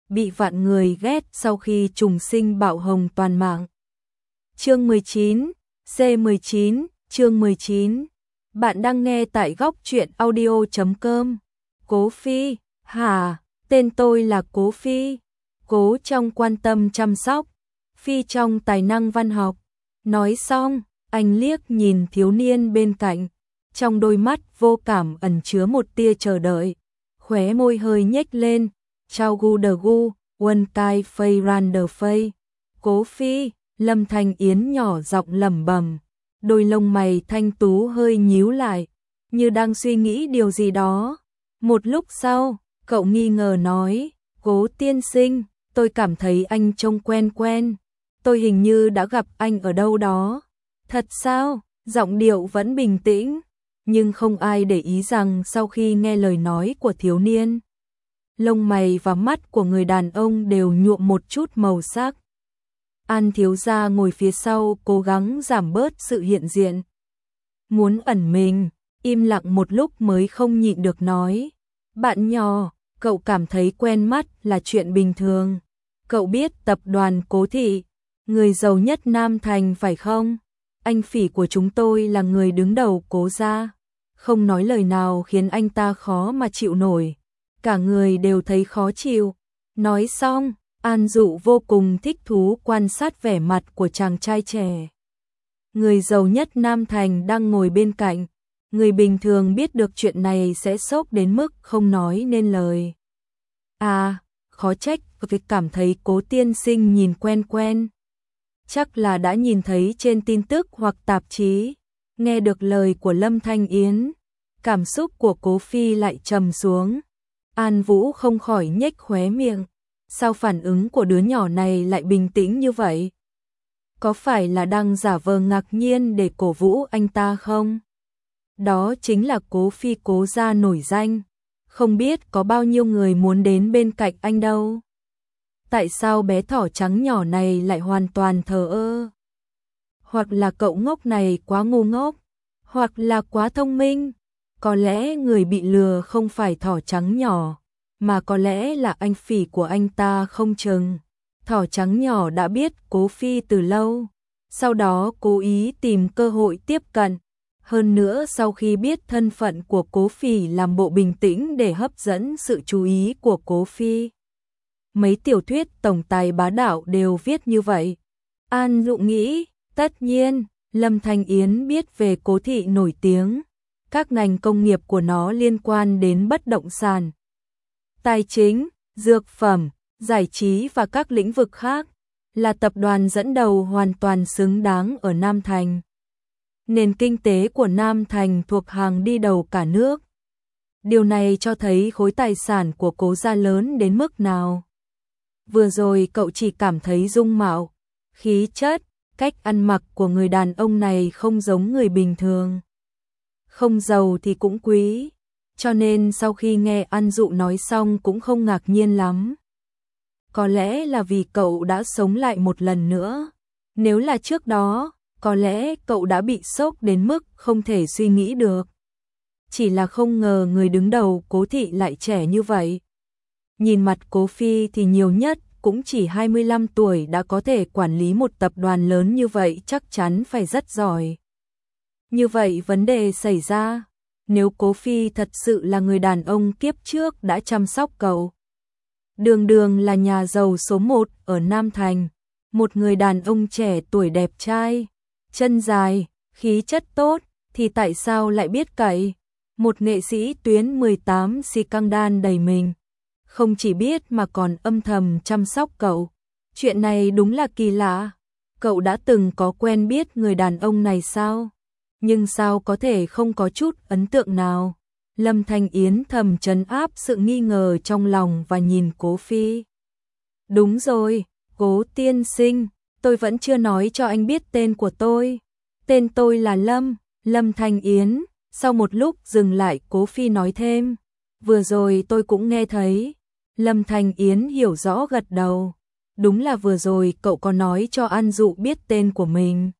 bị vạn người ghét sau khi trùng sinh bạo hồng toàn mạng. Chương 19, C19, chương 19. Bạn đang nghe tại góc truyện audio.com. Cố Phi, hả? Tên tôi là Cố Phi. Cố trong quan tâm chăm sóc, Phi trong tài năng văn học. Nói xong, anh liếc nhìn thiếu niên bên cạnh, trong đôi mắt vô cảm ẩn chứa một tia chờ đợi, khóe môi hơi nhếch lên, trao gu đờ gu, one kai phây ran đờ phây. Cố Phi, Lâm Thanh Yến nhỏ giọng lẩm bẩm, đôi lông mày thanh tú hơi nhíu lại, như đang suy nghĩ điều gì đó. Một lúc sau, cậu nghi ngờ nói, Cố tiên sinh, tôi cảm thấy anh trông quen quen, tôi hình như đã gặp anh ở đâu đó. Thật sao? Giọng điệu vẫn bình tĩnh, nhưng không ai để ý rằng sau khi nghe lời nói của thiếu niên, lông mày và mắt của người đàn ông đều nhuộm một chút màu sắc. An thiếu gia ngồi phía sau cố gắng giảm bớt sự hiện diện. Muốn ẩn mình, im lặng một lúc mới không nhịn được nói. Bạn nhỏ, cậu cảm thấy quen mắt là chuyện bình thường. Cậu biết tập đoàn Cố Thị, người giàu nhất Nam Thành phải không? Anh Phỉ của chúng tôi là người đứng đầu Cố gia. Không nói lời nào khiến anh ta khó mà chịu nổi. Cả người đều thấy khó chịu. Nói xong, An Dụ vô cùng thích thú quan sát vẻ mặt của chàng trai trẻ. Người giàu nhất Nam Thành đang ngồi bên cạnh. Người bình thường biết được chuyện này sẽ sốc đến mức không nói nên lời. À, khó trách việc cảm thấy Cố tiên sinh nhìn quen quen. Chắc là đã nhìn thấy trên tin tức hoặc tạp chí. Nghe được lời của Lâm Thanh Yến, cảm xúc của Cố Phi lại trầm xuống. An Vũ không khỏi nhếch khóe miệng. Sao phản ứng của đứa nhỏ này lại bình tĩnh như vậy? Có phải là đang giả vờ ngạc nhiên để cổ vũ anh ta không? Đó chính là Cố Phi Cố gia nổi danh. Không biết có bao nhiêu người muốn đến bên cạnh anh đâu. Tại sao bé thỏ trắng nhỏ này lại hoàn toàn thờ ơ? Hoặc là cậu ngốc này quá ngu ngốc, hoặc là quá thông minh. Có lẽ người bị lừa không phải thỏ trắng nhỏ, mà có lẽ là anh Phỉ của anh ta không chừng. Thỏ trắng nhỏ đã biết Cố Phi từ lâu, sau đó cố ý tìm cơ hội tiếp cận. Hơn nữa sau khi biết thân phận của Cố Phỉ làm bộ bình tĩnh để hấp dẫn sự chú ý của Cố Phi. Mấy tiểu thuyết tổng tài bá đạo đều viết như vậy. An Dụ nghĩ, tất nhiên, Lâm Thanh Yến biết về Cố Thị nổi tiếng. Các ngành công nghiệp của nó liên quan đến bất động sản, tài chính, dược phẩm, giải trí và các lĩnh vực khác, là tập đoàn dẫn đầu hoàn toàn xứng đáng ở Nam Thành. Nền kinh tế của Nam Thành thuộc hàng đi đầu cả nước. Điều này cho thấy khối tài sản của Cố gia lớn đến mức nào. Vừa rồi cậu chỉ cảm thấy dung mạo, khí chất, cách ăn mặc của người đàn ông này không giống người bình thường. Không giàu thì cũng quý, cho nên sau khi nghe An Dụ nói xong cũng không ngạc nhiên lắm. Có lẽ là vì cậu đã sống lại một lần nữa. Nếu là trước đó, có lẽ cậu đã bị sốc đến mức không thể suy nghĩ được. Chỉ là không ngờ người đứng đầu Cố Thị lại trẻ như vậy. Nhìn mặt Cố Phi thì nhiều nhất cũng chỉ 25 tuổi đã có thể quản lý một tập đoàn lớn như vậy, chắc chắn phải rất giỏi. Như vậy vấn đề xảy ra, nếu Cố Phi thật sự là người đàn ông kiếp trước đã chăm sóc cậu. Đường Đường là nhà giàu số 1 ở Nam Thành, một người đàn ông trẻ tuổi đẹp trai, chân dài, khí chất tốt, thì tại sao lại biết cậy một nghệ sĩ tuyến 18 si căng đan đầy mình. Không chỉ biết mà còn âm thầm chăm sóc cậu. Chuyện này đúng là kỳ lạ. Cậu đã từng có quen biết người đàn ông này sao? Nhưng sao có thể không có chút ấn tượng nào? Lâm Thanh Yến thầm trấn áp sự nghi ngờ trong lòng và nhìn Cố Phi. Đúng rồi, Cố tiên sinh, tôi vẫn chưa nói cho anh biết tên của tôi. Tên tôi là Lâm Thanh Yến. Sau một lúc dừng lại, Cố Phi nói thêm. Vừa rồi tôi cũng nghe thấy. Lâm Thanh Yến hiểu rõ gật đầu. Đúng là vừa rồi cậu có nói cho An Dụ biết tên của mình.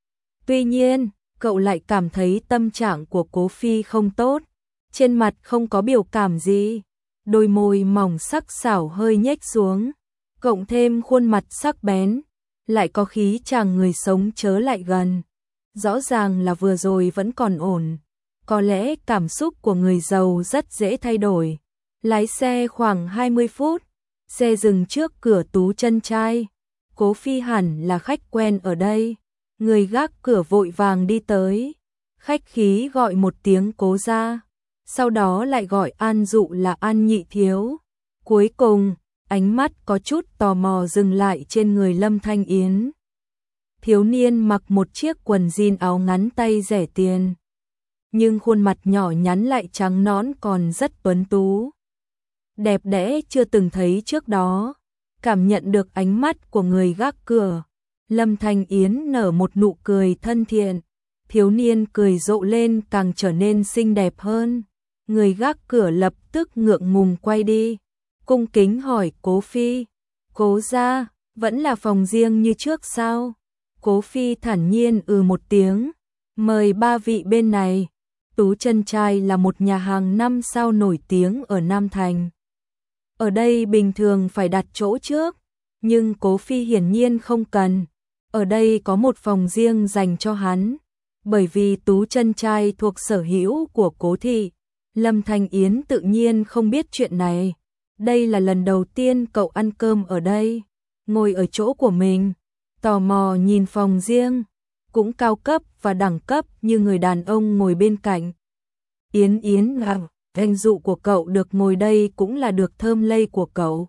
Tuy nhiên, cậu lại cảm thấy tâm trạng của Cố Phi không tốt. Trên mặt không có biểu cảm gì. đôi môi mỏng sắc sảo hơi nhếch xuống, cộng thêm khuôn mặt sắc bén, lại có khí chàng người sống chớ lại gần. Rõ ràng là vừa rồi vẫn còn ổn, có lẽ cảm xúc của người giàu rất dễ thay đổi. Lái xe khoảng 20 phút, xe dừng trước cửa Tú Chân Trai. Cố Phi hẳn là khách quen ở đây, người gác cửa vội vàng đi tới, khách khí gọi một tiếng Cố gia, sau đó lại gọi An Dụ là An nhị thiếu. Cuối cùng, ánh mắt có chút tò mò dừng lại trên người Lâm Thanh Yến. Thiếu niên mặc một chiếc quần jean áo ngắn tay rẻ tiền, nhưng khuôn mặt nhỏ nhắn lại trắng nõn còn rất tuấn tú. Đẹp đẽ chưa từng thấy trước đó, cảm nhận được ánh mắt của người gác cửa. Lâm Thanh Yến nở một nụ cười thân thiện, thiếu niên cười rộ lên càng trở nên xinh đẹp hơn. Người gác cửa lập tức ngượng ngùng quay đi, cung kính hỏi Cố Phi, Cố gia, vẫn là phòng riêng như trước sao? Cố Phi thản nhiên một tiếng, mời ba vị bên này. Tú Chân Trai là một nhà hàng 5 sao nổi tiếng ở Nam Thành. Ở đây bình thường phải đặt chỗ trước, nhưng Cố Phi hiển nhiên không cần. Ở đây có một phòng riêng dành cho hắn, bởi vì Tú Chân Trai thuộc sở hữu của Cố thị. Lâm Thanh Yến tự nhiên không biết chuyện này. Đây là lần đầu tiên cậu ăn cơm ở đây, ngồi ở chỗ của mình, tò mò nhìn phòng riêng, cũng cao cấp và đẳng cấp như người đàn ông ngồi bên cạnh. Yến Yến à, vinh dụ của cậu được ngồi đây cũng là được thơm lây của cậu.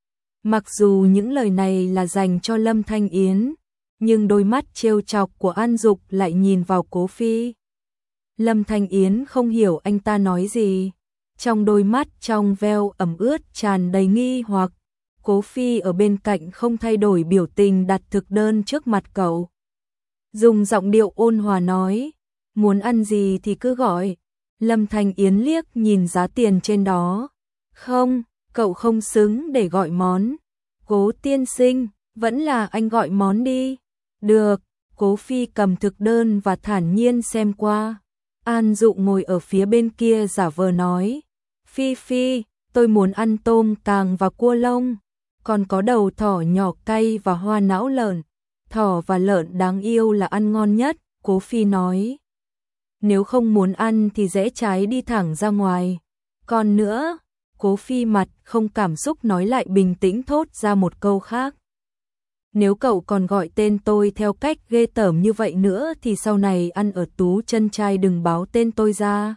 Mặc dù những lời này là dành cho Lâm Thanh Yến, nhưng đôi mắt trêu chọc của An Dục lại nhìn vào Cố Phi. Lâm Thanh Yến không hiểu anh ta nói gì, trong đôi mắt trong veo ẩm ướt tràn đầy nghi hoặc. Cố Phi ở bên cạnh không thay đổi biểu tình đặt thực đơn trước mặt cậu. Dùng giọng điệu ôn hòa nói, muốn ăn gì thì cứ gọi. Lâm Thanh Yến liếc nhìn giá tiền trên đó. Không, cậu không xứng để gọi món. Cố tiên sinh, vẫn là anh gọi món đi. Được, Cố Phi cầm thực đơn và thản nhiên xem qua. An Dụ ngồi ở phía bên kia giả vờ nói, Phi Phi, tôi muốn ăn tôm càng và cua lông, còn có đầu thỏ nhỏ cay và hoa não lợn. Thỏ và lợn đáng yêu là ăn ngon nhất, Cố Phi nói. Nếu không muốn ăn thì rẽ trái đi thẳng ra ngoài. Còn nữa, Cố Phi mặt không cảm xúc nói lại bình tĩnh thốt ra một câu khác. Nếu cậu còn gọi tên tôi theo cách ghê tởm như vậy nữa thì sau này ăn ở Tú Chân Trai đừng báo tên tôi ra.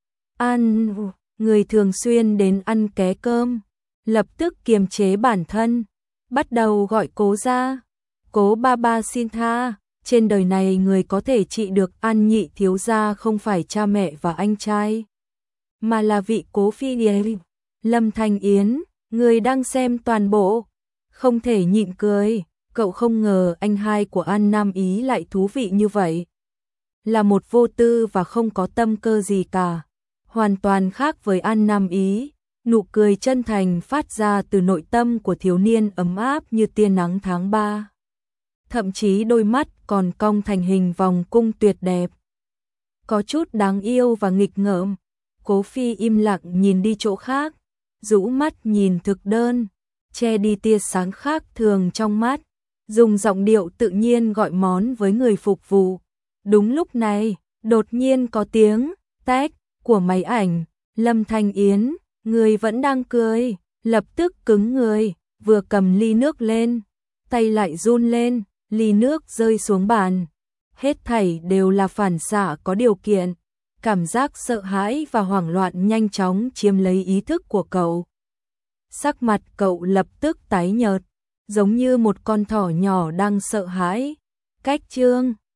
Ăn, người thường xuyên đến ăn ké cơm, lập tức kiềm chế bản thân, bắt đầu gọi Cố gia. Cố ba ba xin tha, trên đời này người có thể trị được An nhị thiếu gia không phải cha mẹ và anh trai, mà là vị Cố Phi đi. Lâm Thanh Yến, người đang xem toàn bộ, không thể nhịn cười. Cậu không ngờ anh hai của An Nam Ý lại thú vị như vậy. Là một vô tư và không có tâm cơ gì cả. Hoàn toàn khác với An Nam Ý. Nụ cười chân thành phát ra từ nội tâm của thiếu niên ấm áp như tia nắng tháng 3. Thậm chí đôi mắt còn cong thành hình vòng cung tuyệt đẹp. Có chút đáng yêu và nghịch ngợm. Cố Phi im lặng nhìn đi chỗ khác, rũ mắt nhìn thực đơn, che đi tia sáng khác thường trong mắt. Dùng giọng điệu tự nhiên gọi món với người phục vụ. Đúng lúc này, đột nhiên có tiếng tách của máy ảnh. Lâm Thanh Yến, người vẫn đang cười, lập tức cứng người, vừa cầm ly nước lên, tay lại run lên, ly nước rơi xuống bàn. Hết thảy đều là phản xạ có điều kiện. Cảm giác sợ hãi và hoảng loạn nhanh chóng chiếm lấy ý thức của cậu. Sắc mặt cậu lập tức tái nhợt, giống như một con thỏ nhỏ đang sợ hãi. Cách chương